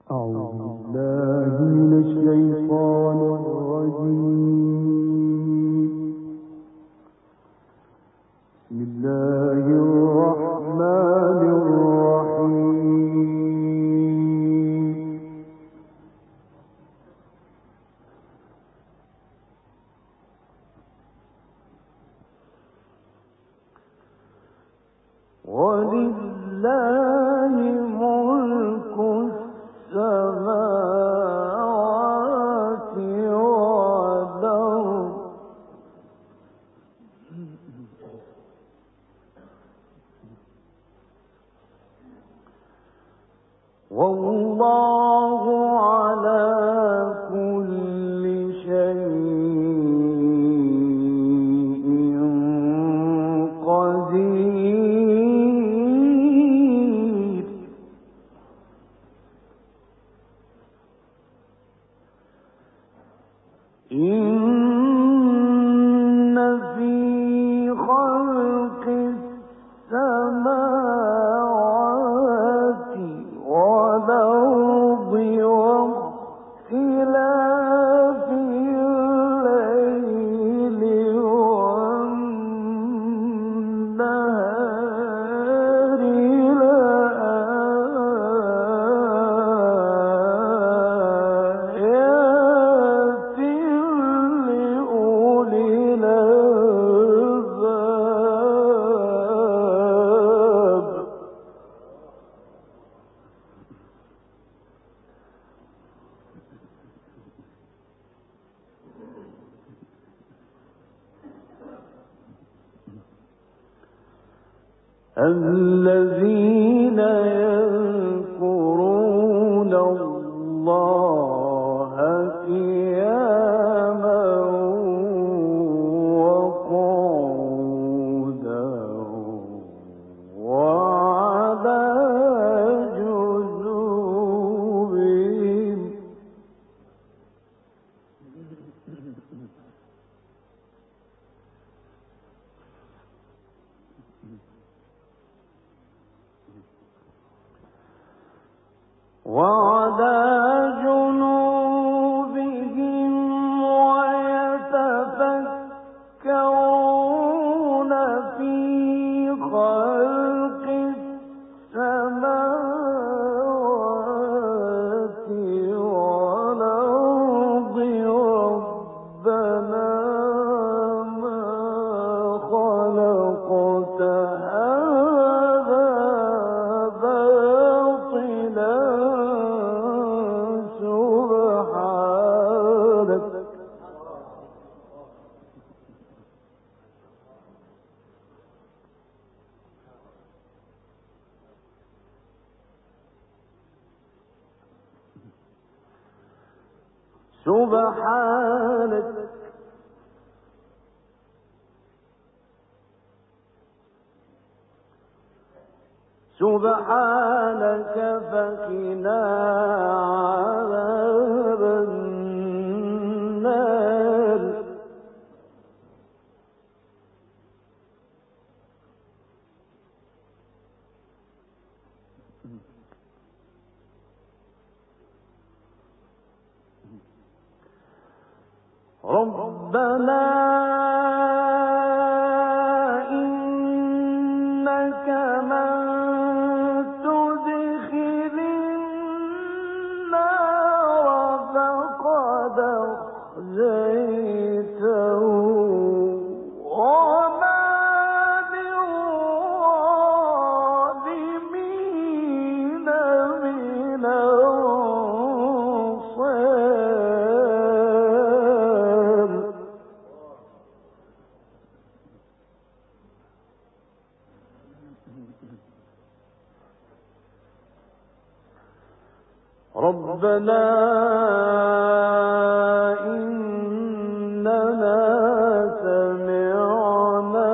الذين يذكرون الله قياما وقعودا وعلى جنوبهم ويتفكرون في خلق السماوات والأرض ربنا ما خلقت هذا باطلا سبحانك فقنا عذاب النار ربنا إنك من تدخل النار فقد أخزيته وما للظالمين من أنصار ربنا إننا سمعنا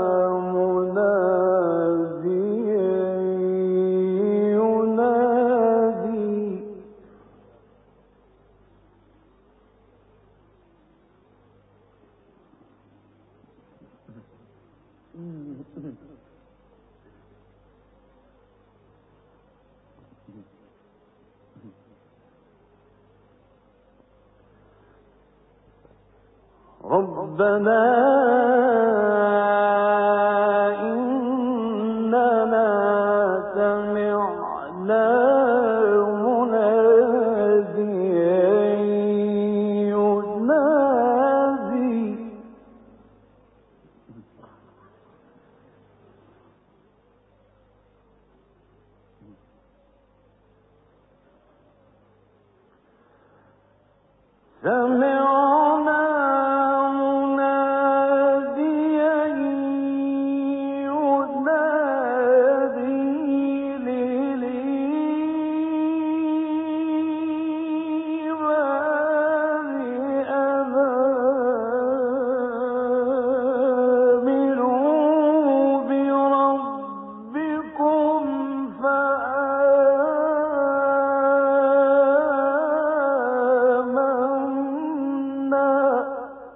مناديا ينادي ربنا إننا سمعنا مناديا ينادي سمعنا مناديا ينادي للإيمان أن آمنوا بربكم فآمنا.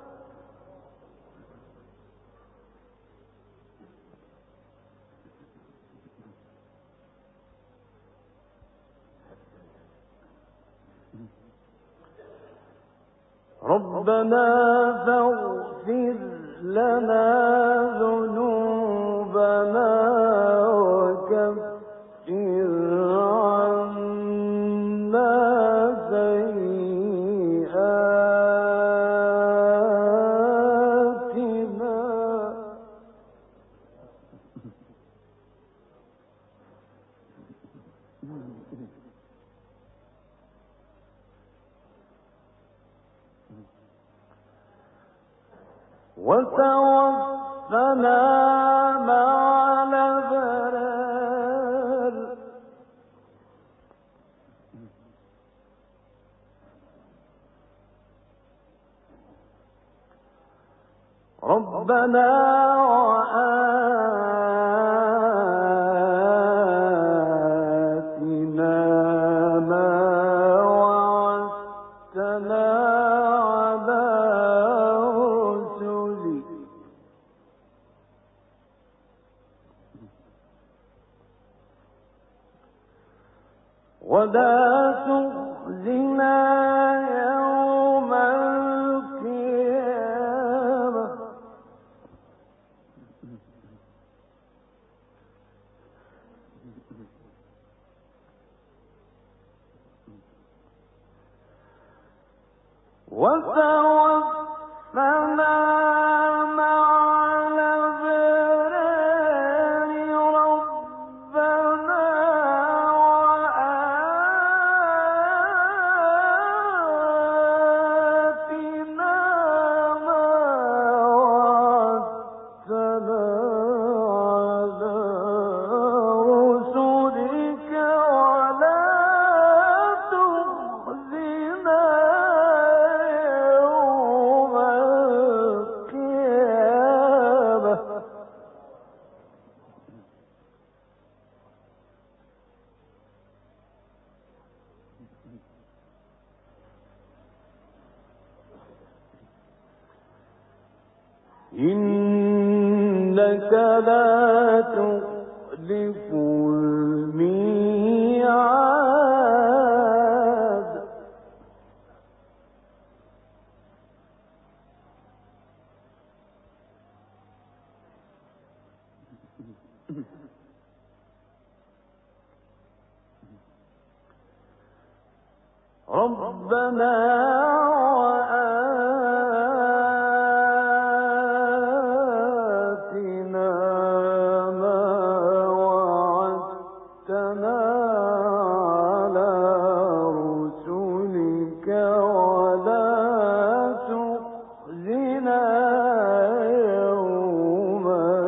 ربنا فاغفر لنا ذنوبنا وكفر عنا سيئاتنا. وتوفنا مع الأبرار. ربنا وآتنا ما وعدتنا على رسلك ولا تخزنا يوم القيامة. وتوفنا مع الأبرار. ربنا وآتنا ما وعدتنا على رسلك ولا تخزنا يوم القيامة. إنك لا تخلف الميعاد. ربنا وآتنا ما وعدتنا على رسلك ولا تخزنا يوم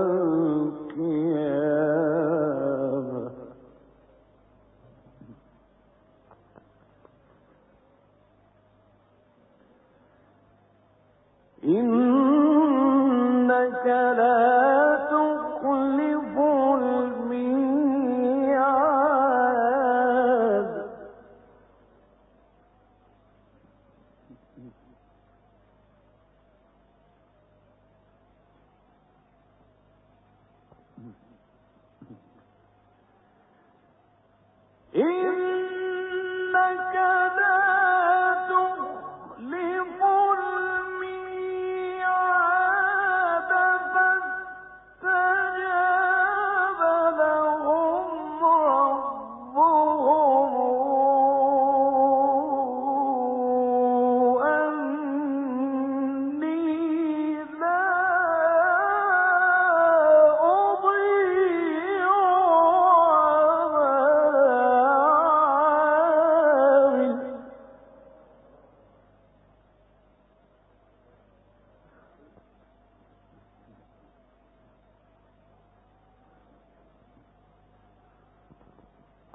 القيامة. إنك لا تخلف الميعاد. إنك لا تخلف الميعاد.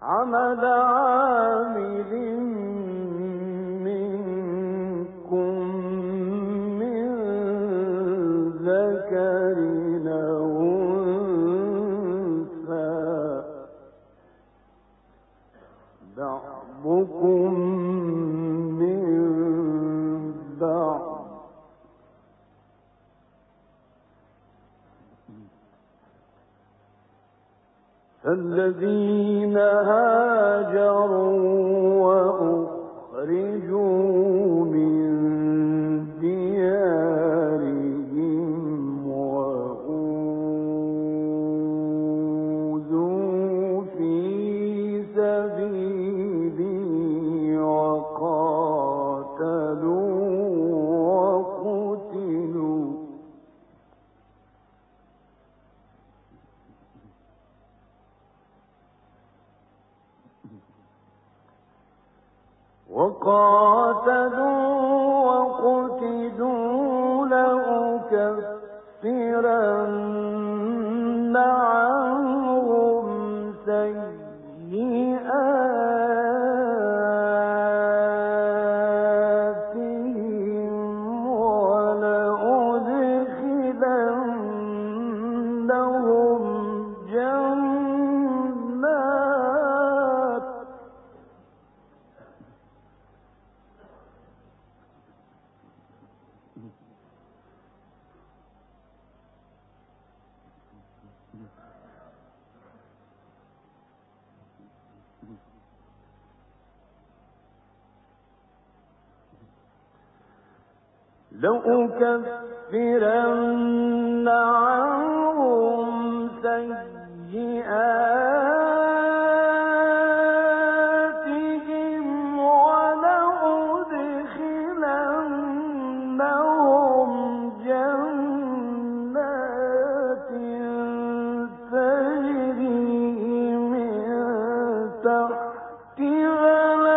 عمل عامل منكم من ذكر أو أنثى بعضكم من بعض فالذين هاجروا وأخرجوا من ديارهم وأوذوا في سبيلي وقاتلوا وقتلوا لأكفرن عنهم سيئاتهم ولأدخلنهم جنات لأكفرن عنهم سيئاتهم ولأدخلنهم جنات تجري من تحتها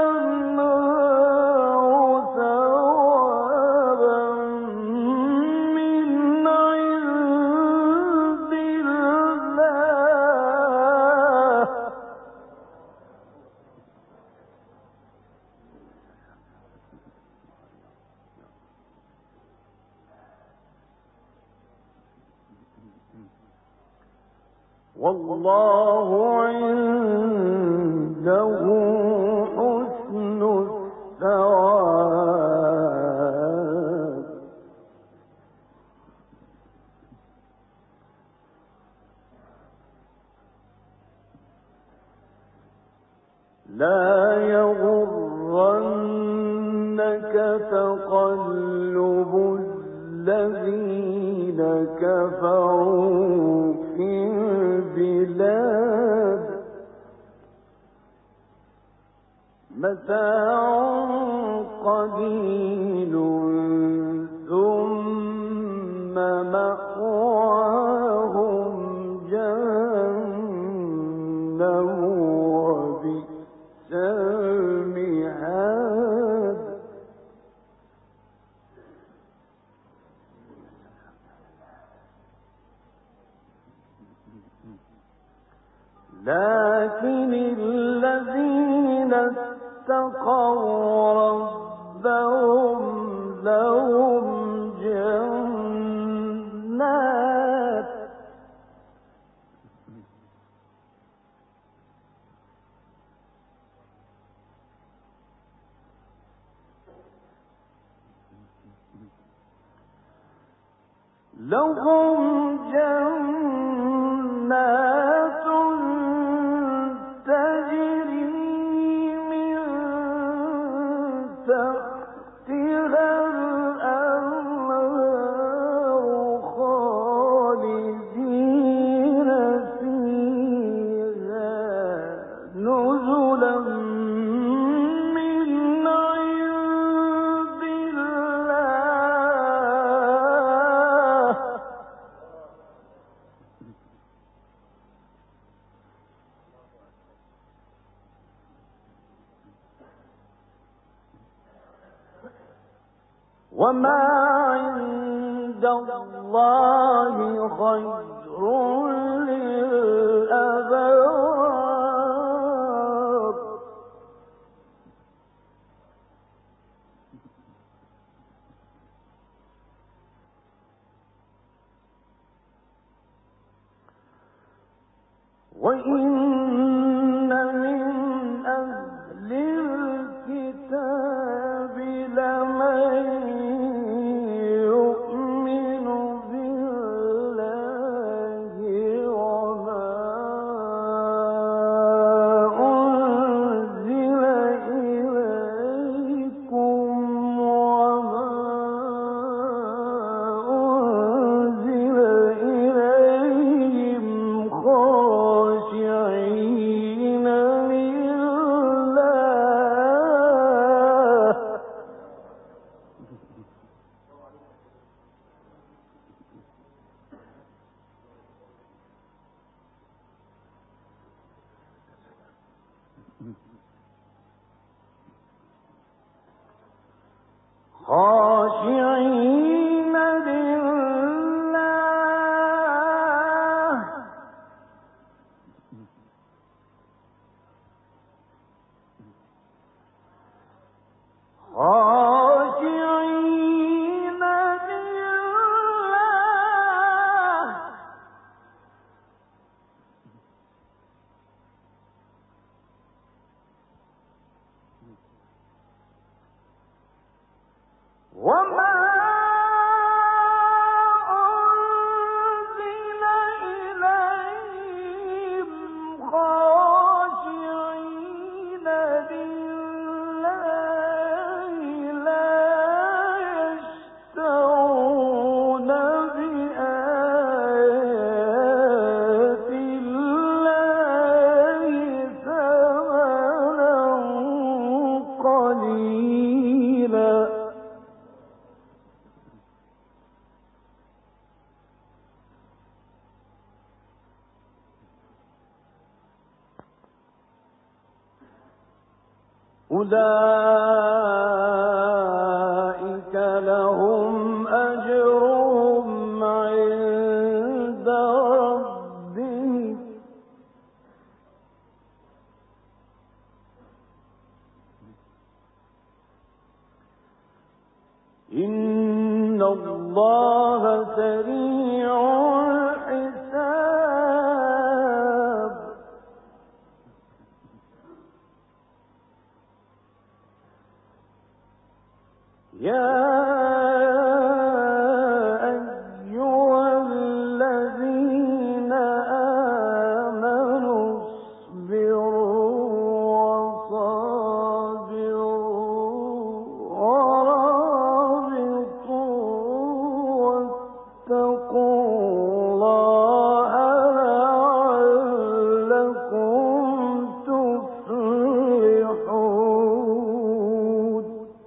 والله عنده حسن الثواب لا يغرنك تقلب الذين كفروا في البلاد متاع قليل ثم مأواهم جهنم وبئس المهاد لكن الذين اتقوا ربهم لهم جنات تجري من تحتها الأنهار خالدين فيها نزلا من عند الله وما عند الله خير للأبرار وإن من أهل الكتاب لمن يؤمن بالله وما أنزل إليكم وما أنزل إليهم خاشعين لله خاشعين لله خاشعين لله وما أنزل إليهم خاشعين لله لا يشترون بآيات الله ثمنا قليلا أولئك لهم أجرهم عند ربهم إن الله سريع الحساب يا أيها الذين آمنوا اصبروا وصابروا ورابطوا واتقوا الله لعلكم تفلحون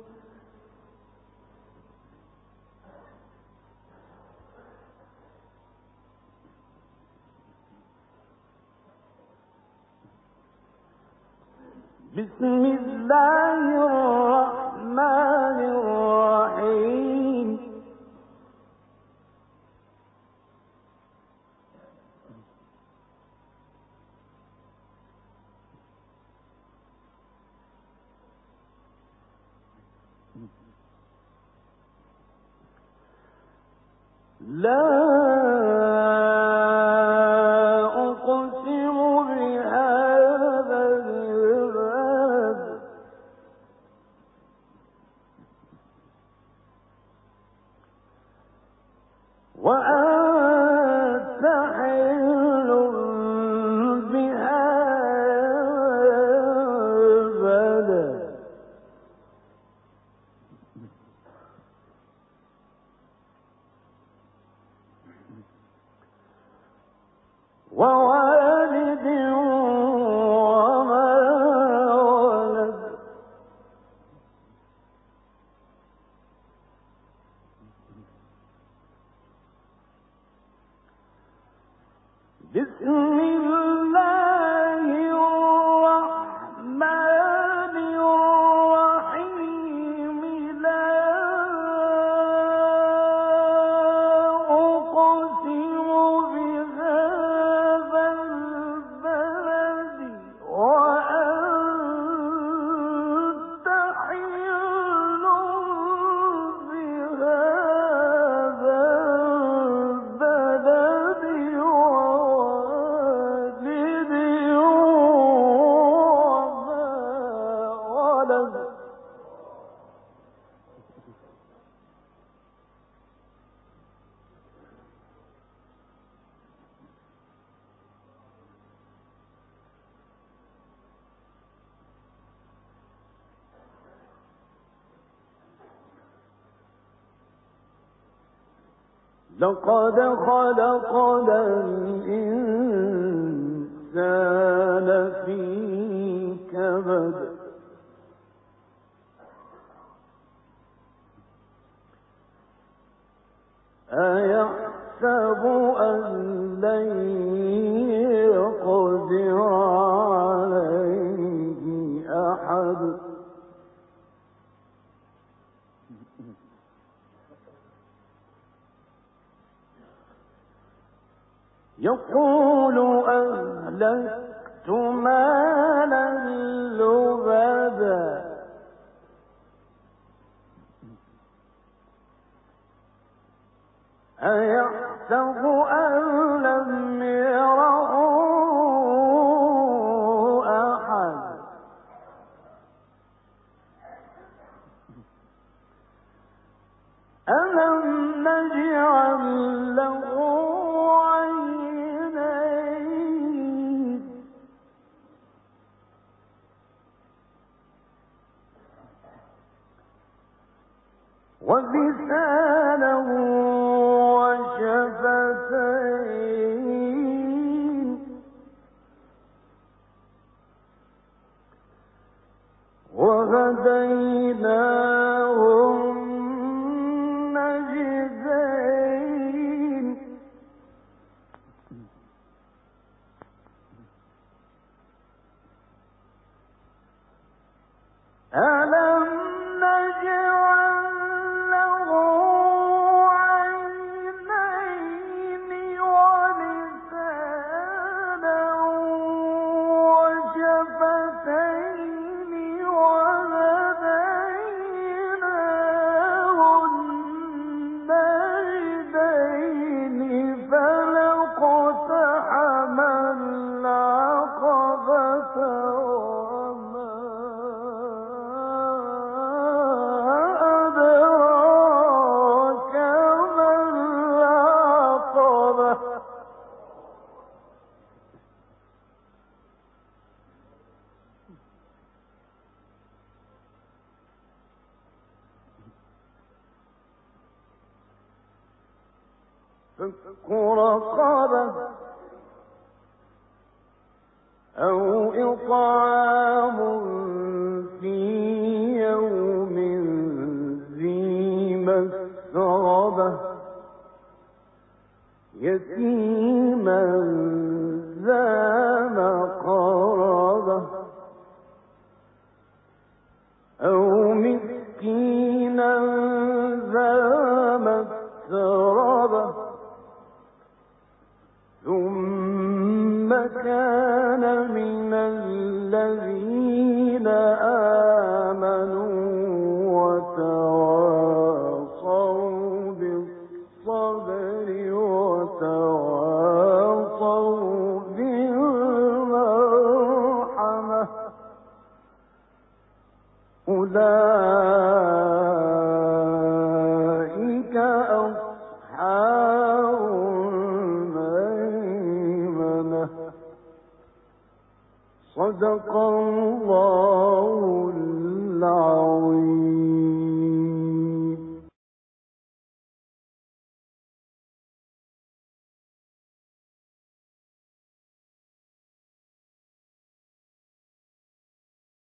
بسم الله الرحمن الرحيم لا أقسم بهذا البلد وأنت حل بهذا البلد ووالد وما ولد بسم الله الرحمن الرحيم لا أقسم بهذا البلد وأنت حل بهذا البلد لقد خلقنا الإنسان في كبد أيحسب أن لن يقدر عليه أحد يقول أهلكت مالا لبدا أيحسب أن لم يره أحد ألم نجعل له عينين ولسانا وشفتين وهديناه النجدين ألم نجعل له عينين ولسانا وشفتين وهديناه النجدين فلاقتحم العقبة وما أدراك ما العقبة فك رقبة أو إطعام في يوم ذي مسغبة يتيما ذا مقربة أو مسكينا ذا متربة ثم كان من الذين آمنوا وتواصوا بالصبر وتواصوا بالمرحمة أولئك